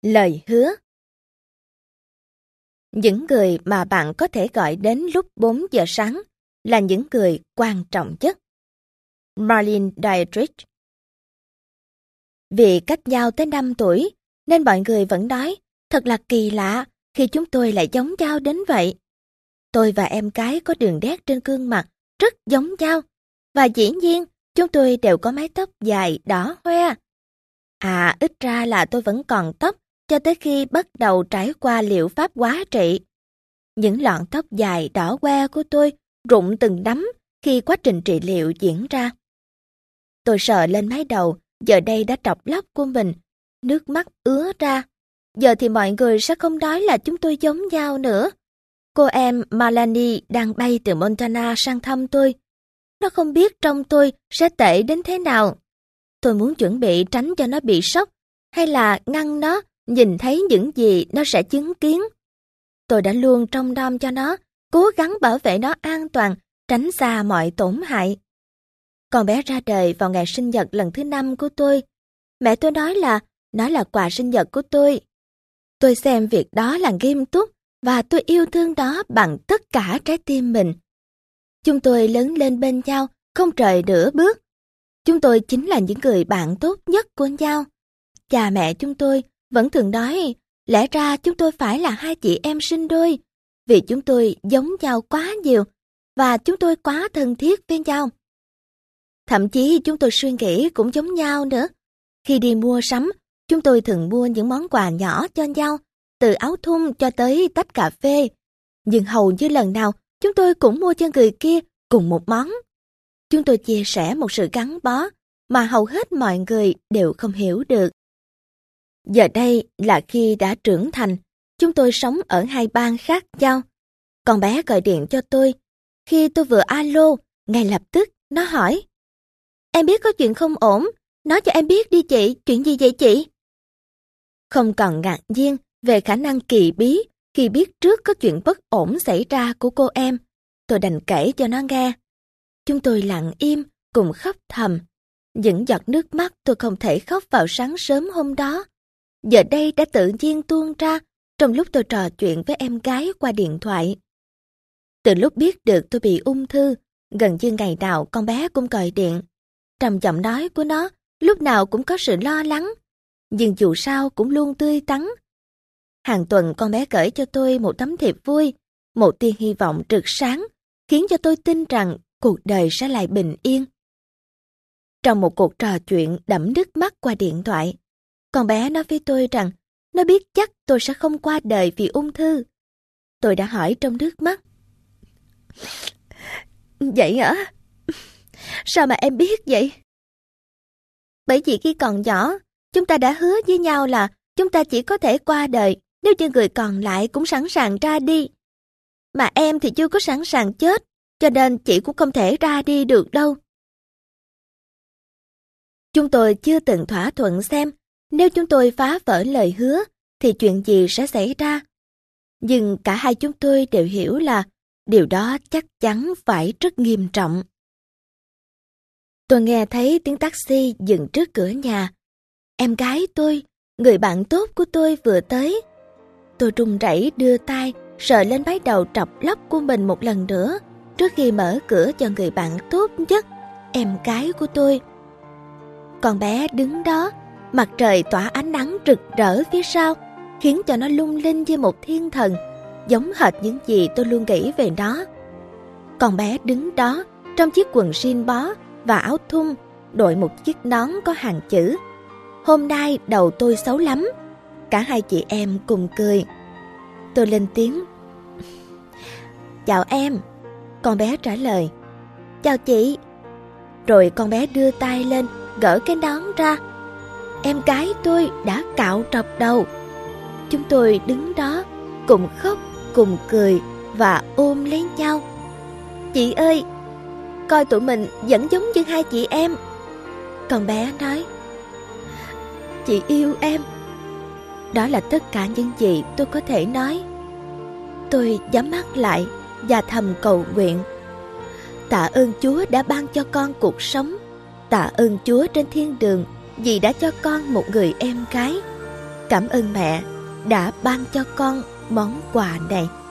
Lời hứa. Những người mà bạn có thể gọi đến lúc 4 giờ sáng là những người quan trọng nhất. Marlene Dietrich. Vì cách nhau tới 5 tuổi, nên mọi người vẫn nói, thật là kỳ lạ khi chúng tôi lại giống nhau đến vậy. Tôi và em gái có đường nét trên gương mặt rất giống nhau, và dĩ nhiên chúng tôi đều có mái tóc dài đỏ hoe. Ít ra là tôi vẫn còn tóc cho tới khi bắt đầu trải qua liệu pháp hóa trị. Những lọn tóc dài đỏ hoe của tôi rụng từng nắm khi quá trình trị liệu diễn ra. Tôi sờ lên mái đầu, giờ đây đã trọc lóc của mình, nước mắt ứa ra. Giờ thì mọi người sẽ không nói là chúng tôi giống nhau nữa. Cô em Melanie đang bay từ Montana sang thăm tôi. Nó không biết trông tôi sẽ tệ đến thế nào. Tôi muốn chuẩn bị tránh cho nó bị sốc, hay là ngăn nó nhìn thấy những gì nó sẽ chứng kiến. Tôi đã luôn trông nom cho nó, cố gắng bảo vệ nó an toàn, tránh xa mọi tổn hại. Con bé ra đời vào ngày sinh nhật lần thứ 5 của tôi. Mẹ tôi nói là nó là quà sinh nhật của tôi. Tôi xem việc đó là nghiêm túc và tôi yêu thương nó bằng tất cả trái tim mình. Chúng tôi lớn lên bên nhau, không rời nửa bước. Chúng tôi chính là những người bạn tốt nhất của nhau. Cha mẹ chúng tôi vẫn thường nói, lẽ ra chúng tôi phải là hai chị em sinh đôi, vì chúng tôi giống nhau quá nhiều và chúng tôi quá thân thiết với nhau. Thậm chí chúng tôi suy nghĩ cũng giống nhau nữa. Khi đi mua sắm, chúng tôi thường mua những món quà nhỏ cho nhau, từ áo thun cho tới tách cà phê. Nhưng hầu như lần nào, chúng tôi cũng mua cho người kia cùng một món. Chúng tôi chia sẻ một sự gắn bó mà hầu hết mọi người đều không hiểu được. Giờ đây là khi đã trưởng thành, chúng tôi sống ở hai bang khác nhau. Con bé gọi điện cho tôi. Khi tôi vừa alo, ngay lập tức nó hỏi, em biết có chuyện không ổn, nói cho em biết đi chị, chuyện gì vậy chị? Không còn ngạc nhiên về khả năng kỳ bí khi biết trước có chuyện bất ổn xảy ra của cô em. Tôi đành kể cho nó nghe. Chúng tôi lặng im, cùng khóc thầm. Những giọt nước mắt tôi không thể khóc vào sáng sớm hôm đó. Giờ đây đã tự nhiên tuôn ra trong lúc tôi trò chuyện với em gái qua điện thoại. Từ lúc biết được tôi bị ung thư, gần như ngày nào con bé cũng gọi điện. Trong giọng nói của nó, lúc nào cũng có sự lo lắng, nhưng dù sao cũng luôn tươi tắn. Hàng tuần con bé gửi cho tôi một tấm thiệp vui, một tia hy vọng rực sáng, khiến cho tôi tin rằng cuộc đời sẽ lại bình yên. Trong một cuộc trò chuyện đẫm nước mắt qua điện thoại, con bé nói với tôi rằng nó biết chắc tôi sẽ không qua đời vì ung thư. Tôi đã hỏi trong nước mắt. Vậy hả? Sao mà em biết vậy? Bởi vì khi còn nhỏ, chúng ta đã hứa với nhau là chúng ta chỉ có thể qua đời nếu như người còn lại cũng sẵn sàng ra đi. Mà em thì chưa có sẵn sàng chết, cho nên chị cũng không thể ra đi được đâu. Chúng tôi chưa từng thỏa thuận xem nếu chúng tôi phá vỡ lời hứa thì chuyện gì sẽ xảy ra. Nhưng cả hai chúng tôi đều hiểu là điều đó chắc chắn phải rất nghiêm trọng. Tôi nghe thấy tiếng taxi dừng trước cửa nhà. Em gái tôi, người bạn tốt của tôi vừa tới. Tôi run rẩy đưa tay sờ lên mái đầu trọc lóc của mình một lần nữa trước khi mở cửa cho người bạn tốt nhất, em gái của tôi. Con bé đứng đó, mặt trời tỏa ánh nắng rực rỡ phía sau, khiến cho nó lung linh như một thiên thần, giống hệt những gì tôi luôn nghĩ về nó. Con bé đứng đó trong chiếc quần jean bó và áo thun, đội một chiếc nón có hàng chữ. Hôm nay đầu tôi xấu lắm. Cả hai chị em cùng cười. Tôi lên tiếng. Chào em. Con bé trả lời. Chào chị. Rồi con bé đưa tay lên, gỡ cái nón ra. Em gái tôi đã cạo trọc đầu. Chúng tôi đứng đó, cùng khóc, cùng cười và ôm lấy nhau. Chị ơi, coi tụi mình vẫn giống như hai chị em. Con bé nói. Chị yêu em. Đó là tất cả những gì tôi có thể nói. Tôi nhắm mắt lại và thầm cầu nguyện. Tạ ơn Chúa đã ban cho con cuộc sống. Tạ ơn Chúa trên thiên đường vì đã cho con một người em gái. Cảm ơn mẹ đã ban cho con món quà này.